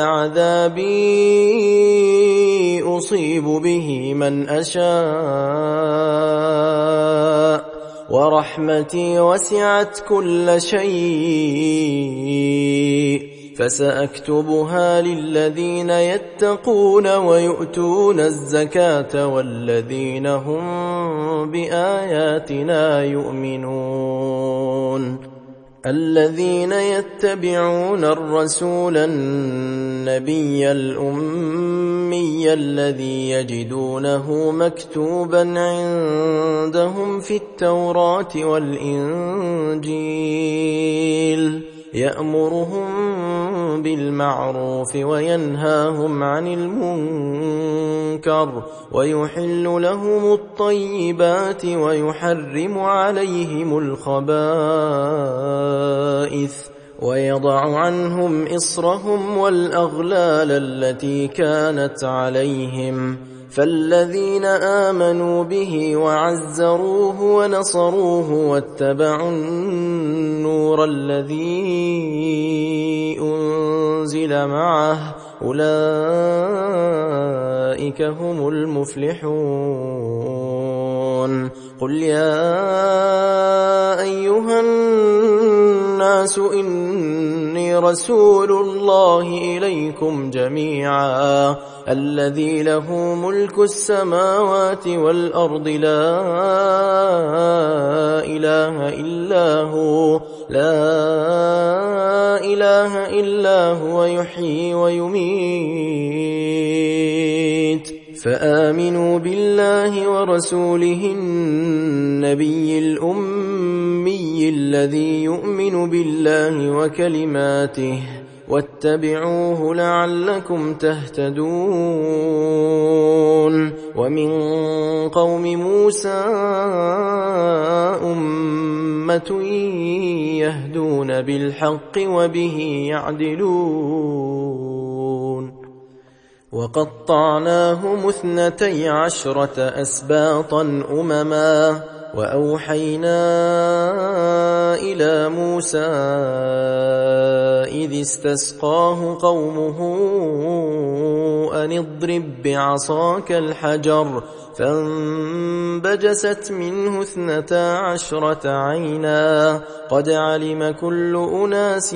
عذابي أصيب به من أشاء ورحمتي وسعت كل شيء فسأكتبها للذين يتقون ويؤتون الزكاة والذين هم بآياتنا يؤمنون. الذين يتبعون الرسول النبي الأمي الذي يجدونه مكتوبا عندهم في التوراة والإنجيل يأمرهم بالمعروف وينهاهم عن المنكر ويحل لهم الطيبات ويحرم عليهم الخبائث ويضع عنهم إصرهم والأغلال التي كانت عليهم. فالذين آمنوا به وعزروه ونصروه واتبعوا النور الذي أنزل معه أولئك هم المفلحون. قل يا أيها الناس إني رسول الله إليكم جميعا الذي له ملك السماوات والأرض لا إله إلا هو يحيي ويميت. فآمنوا بالله ورسوله النبي الأمي الذي يؤمن بالله وكلماته واتبعوه لعلكم تهتدون. ومن قوم موسى أمة يهدون بالحق وبه يعدلون. وقطعناهم 12 أسباطا أمما وأوحينا إلى موسى إذ استسقاه قومه أن اضرب بعصاك الحجر فانبجست منه 12 عينا قد علم كل أناس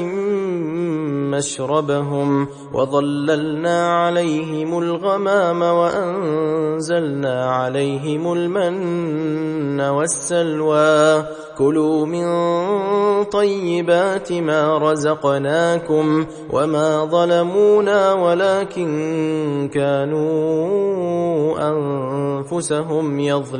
مشربهم وظللنا عليهم الغمام وأنزلنا عليهم المن والسلوى كلوا من طيبات ما رزقناكم وما ظلمونا ولكن كانوا أنفسهم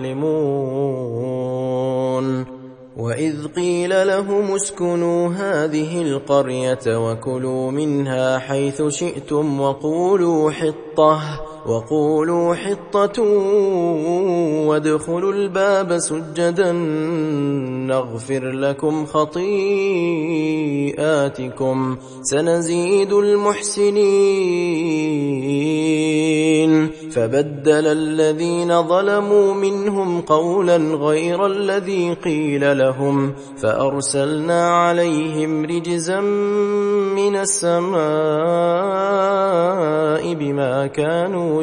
يظلمون. وإذ قيل لهم اسكنوا هذه القرية وكلوا منها حيث شئتم وقولوا حطة وادخلوا الباب سجدا نغفر لكم خطيئاتكم سنزيد المحسنين. فبدل الذين ظلموا منهم قولا غير الذي قيل لهم فأرسلنا عليهم رجزا من السماء بما كانوا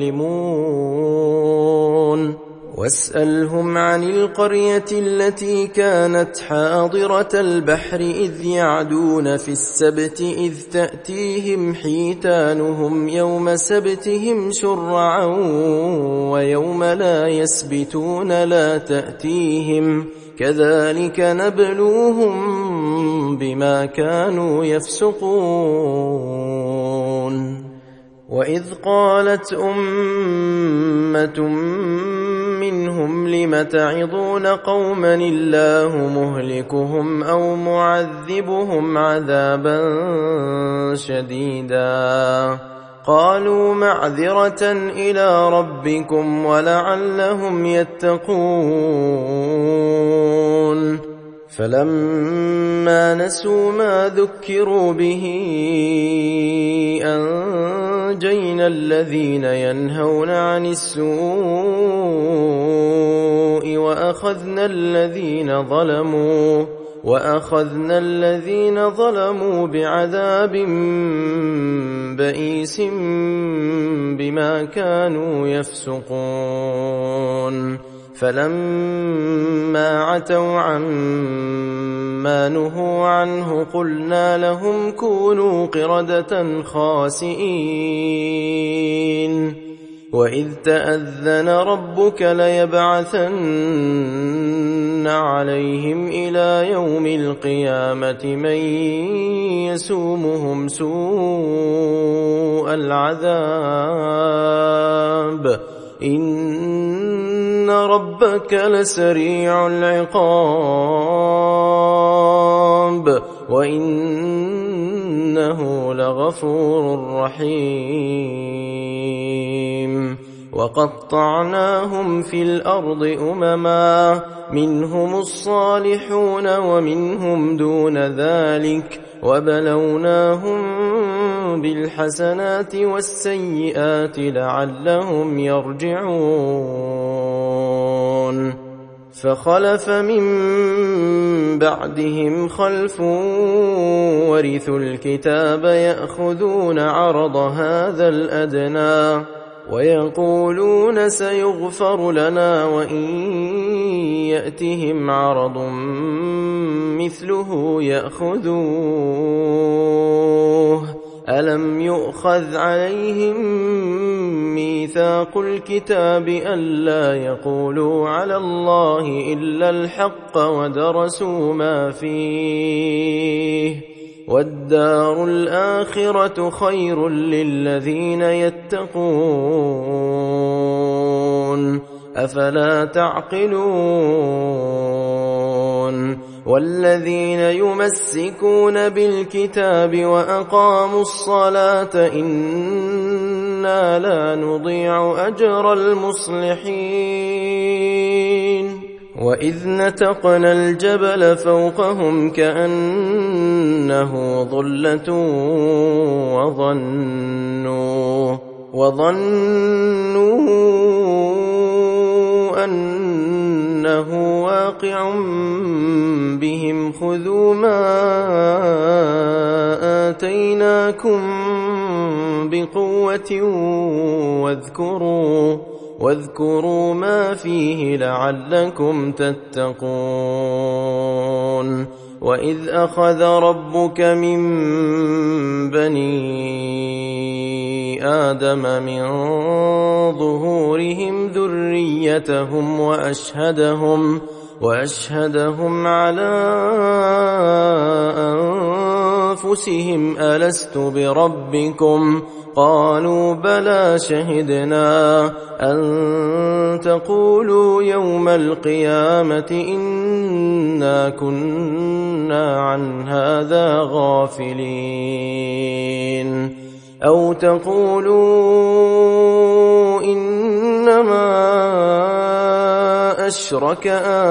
يظلمون. واسألهم عن القرية التي كانت حاضرة البحر إذ يعدون في السبت إذ تأتيهم حيتانهم يوم سبتهم شرعا ويوم لا يسبتون لا تأتيهم كذلك نبلوهم بما كانوا يفسقون. وإذ قالت أمة منهم لم تعظون قوما الله مهلكهم أو معذبهم عذابا شديدا قالوا معذرة إلى ربكم ولعلهم يتقون. فلما نسوا ما ذكروا به أنجينا الذين ينهون عن السوء وأخذنا الذين ظلموا بعذاب بئيس بما كانوا يفسقون. فلما عتوا عما نهوا عنه قلنا لهم كونوا قردة خاسئين. وإذ تأذن ربك ليبعثن عليهم إلى يوم القيامة من يسومهم سوء العذاب إن ربك لسريع العقاب وإنه لغفور رحيم. وقطعناهم في الأرض أمما منهم الصالحون ومنهم دون ذلك وبلوناهم بالحسنات والسيئات لعلهم يرجعون. فخلف من بعدهم خلف ورثوا الكتاب يأخذون عرض هذا الأدنى ويقولون سيغفر لنا وإن يأتهم عرض مثله يأخذوه. ألم يؤخذ عليهم ميثاق الكتاب ألا يقولوا على الله إلا الحق ودرسوا ما فيه والدار الآخرة خير للذين يتقون أفلا تعقلون. والذين يمسكون بالكتاب وأقاموا الصلاة إنا لا نضيع أجر المصلحين. وإذ نتقنا الجبل فوقهم كأنه ظلة وظنوا أنه واقع بهم خذوا ما آتيناكم بقوة واذكروا ما فيه لعلكم تتقون. وإذ أخذ ربك من بني آدم من ظهورهم ذريتهم وأشهدهم على أنفسهم ألست بربكم قالوا بلى شهدنا أن تقولوا يوم القيامة إنا كنا عن هذا غافلين أو تقولوا إنما أشرك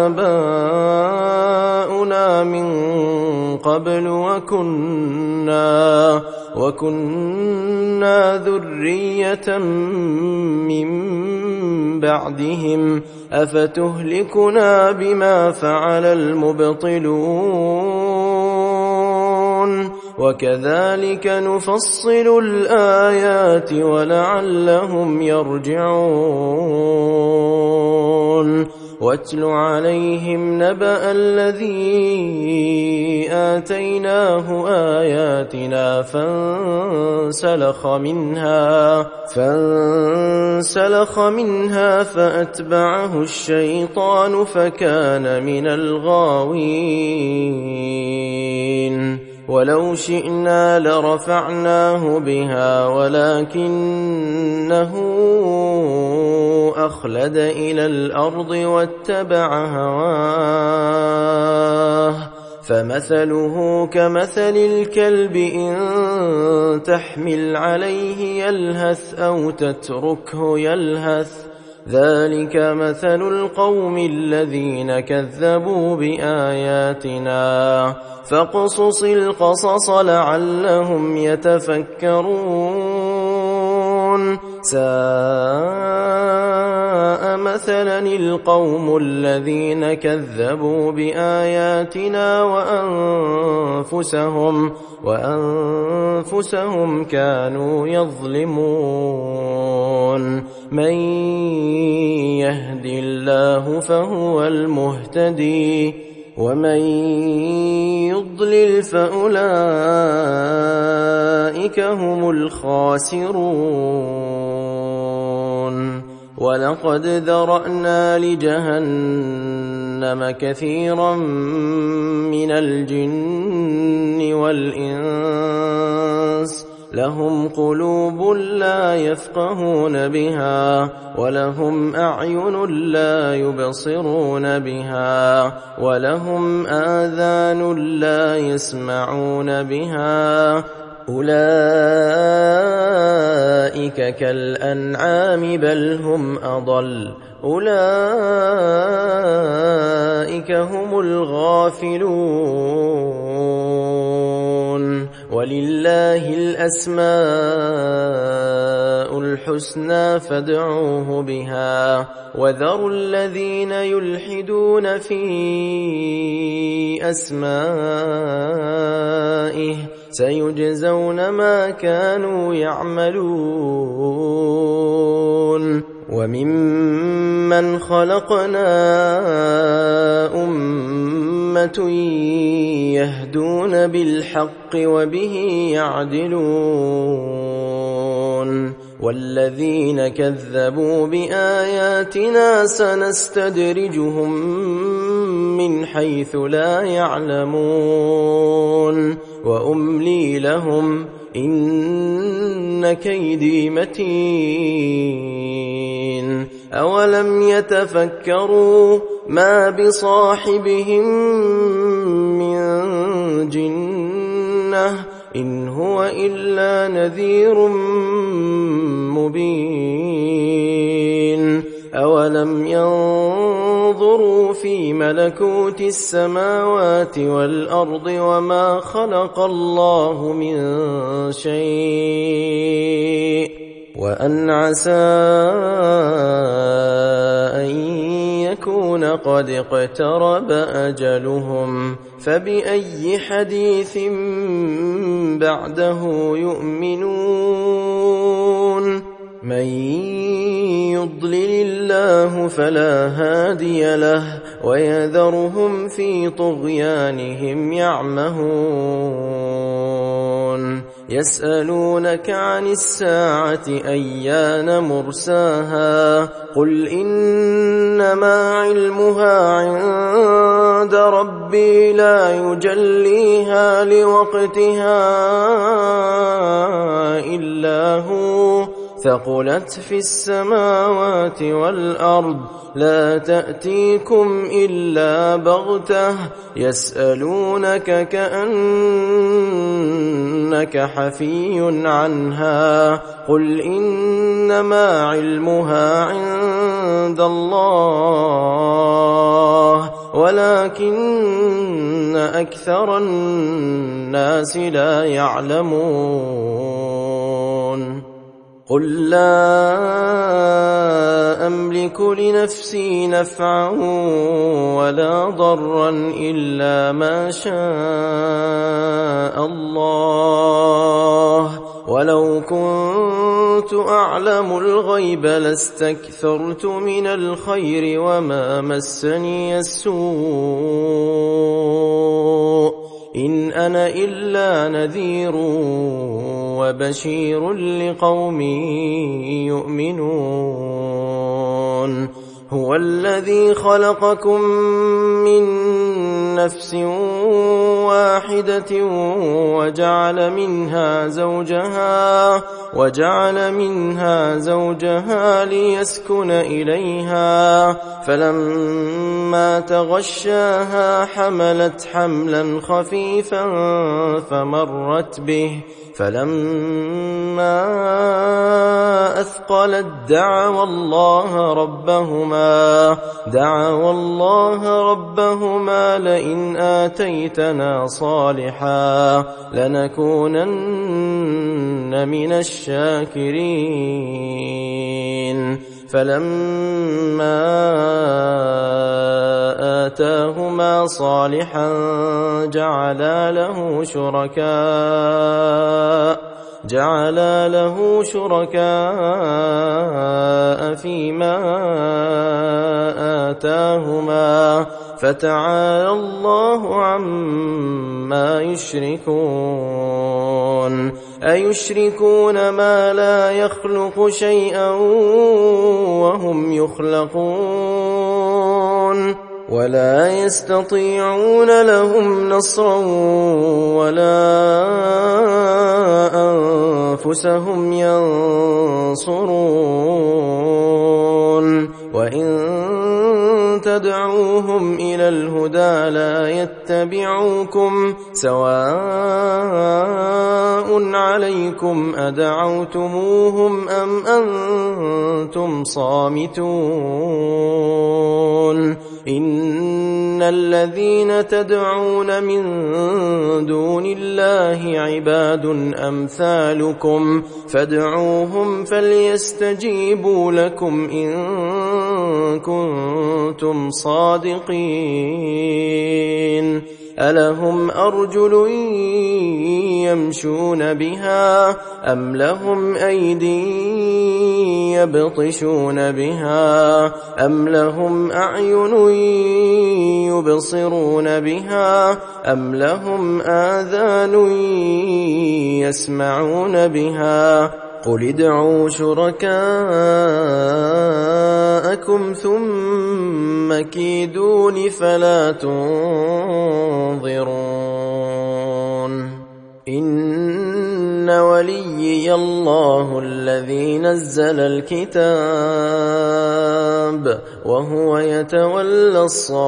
آباؤنا من قبل وكنا ذرية من بعدهم أفتهلكنا بما فعل المبطلون وكذلك نفصل الآيات ولعلهم يرجعون واتل عليهم نبأ الذي آتيناه آياتنا فانسلخ منها فأتبعه الشيطان فكان من الغاوين ولو شئنا لرفعناه بها ولكنه أخلد إلى الأرض واتبع هواه فمثله كمثل الكلب إن تحمل عليه يلهث أو تتركه يلهث ذلك مثل القوم الذين كذبوا بآياتنا فاقصص القصص لعلهم يتفكرون ساء مثلا القوم الذين كذبوا بآياتنا وأنفسهم كانوا يظلمون من يهد الله فهو المهتدي ومن يضلل فأولئك هم الخاسرون ولقد ذرأنا لجهنم كثيرا من الجن والإنس لهم قلوب لا يفقهون بها ولهم أعين لا يبصرون بها ولهم آذان لا يسمعون بها أولئك كالأنعام بل هم أضل أولئك هم الغافلون ولله الأسماء الحسنى فادعوه بها وذروا الذين يلحدون في أسمائه سيجزون ما كانوا يعملون وممن خلقنا أمة يهدون بالحق وبه يعدلون والذين كذبوا بآياتنا سنستدرجهم من حيث لا يعلمون وأملي لهم إن كيدي متين أولم يتفكروا ما بصاحبهم من جنة إن هو إلا نذير مبين أولم ينظروا في ملكوت السماوات والأرض وما خلق الله من شيء وأن عسى أن يكون قد اقترب أجلهم فبأي حديث بعده يؤمنون من يضلل الله فلا هادي له ويذرهم في طغيانهم يعمهون يسألونك عن الساعة أيان مرساها قل إنما علمها عند ربي لا يجليها لوقتها إلا هو ثقلت في السماوات والأرض لا تأتيكم إلا بغتة يسألونك كأنك حفي عنها قل إنما علمها عند عند الله ولكن أكثر الناس لا يعلمون قل لا أملك لنفسي نفعا ولا ضرا إلا ما شاء الله ولو كنت أعلم الغيب لاستكثرت من الخير وما مسني السوء إن أنا إلا نذير وبشير لقوم يؤمنون هو الذي خلقكم من نفس واحدة وجعل منها زوجها ليسكن إليها فلما تغشاها حملت حملا خفيفا فمرت به فلما أثقلت دعوا الله ربهما لئن آتيتنا صالحا لنكونن من الشاكرين فلما آتاهما صالحا جعلا له شركاء فيما آتاهما فتعالى الله عما يشركون أيشركون ما لا يخلق شيئا وهم يخلقون ولا يستطيعون لهم نصرا ولا أنفسهم ينصرون وإن تدعوهم إلى الهدى لا يتبعوكم سواء عليكم أدعوتموهم أم أنتم صامتون إن الذين تدعون من دون الله عباد أمثالكم فادعوهم فليستجيبوا لكم إن كنتم صادقين ألهم أرجل يمشون بها أم لهم أيدي يبطشون بها أم لهم أعين يبصرون بها أم لهم آذان يسمعون بها قل ادعوا شركاءكم ثم كيدون فلا تنظرون إن وليي الله الذي نزل الكتاب وهو يتولى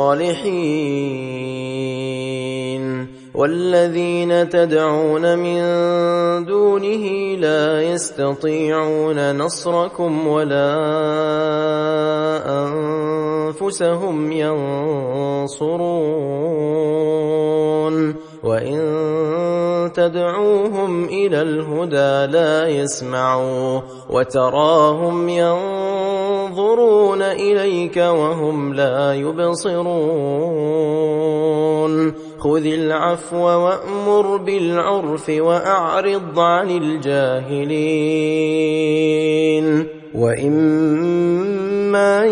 الصالحين والذين تدعون من دونه لا يستطيعون نصركم ولا أنفسهم ينصرون وإن تدعوهم إلى الهدى لا يسمعوا وتراهم ينظرون إليك وهم لا يبصرون خذ العفو وأمر بالعرف وأعرض عن الجاهلين وإما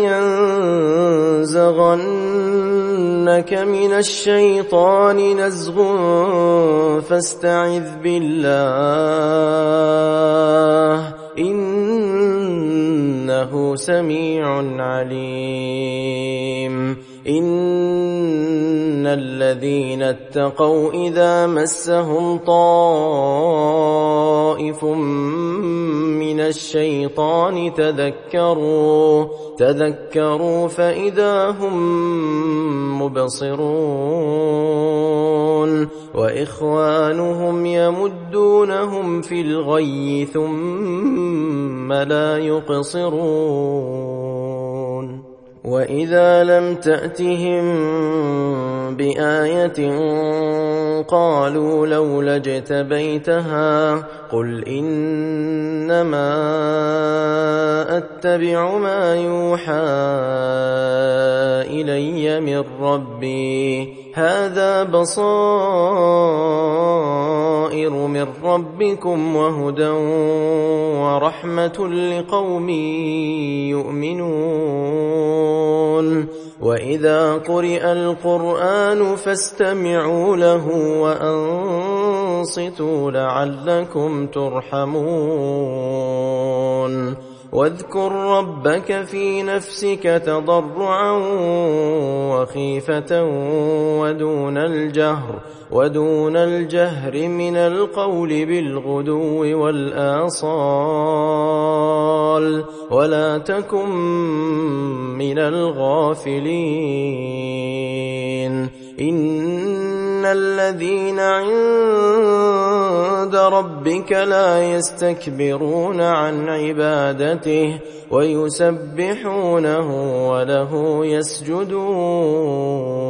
ينزغنك من الشيطان نزغ فاستعذ بالله إنه سميع عليم إن الذين اتقوا إذا مسهم طائف من الشيطان تذكروا فإذا هم مبصرون وإخوانهم يمدونهم في الغي ثم لا يقصرون وإذا لم تأتهم بآية قالوا لولا اجتبيتها قل إنما أتبع ما يوحى إلي من ربي هذا بصائر من ربكم وهدى ورحمة لقوم يؤمنون وإذا قرئ القرآن فاستمعوا له وأنصتوا لعلكم ترحمون واذكر ربك في نفسك تضرعا وخيفة ودون الجهر من القول بالغدو والآصال ولا تكن من الغافلين إن الذين عند ربك لا يستكبرون عن عبادته ويسبحونه وله يسجدون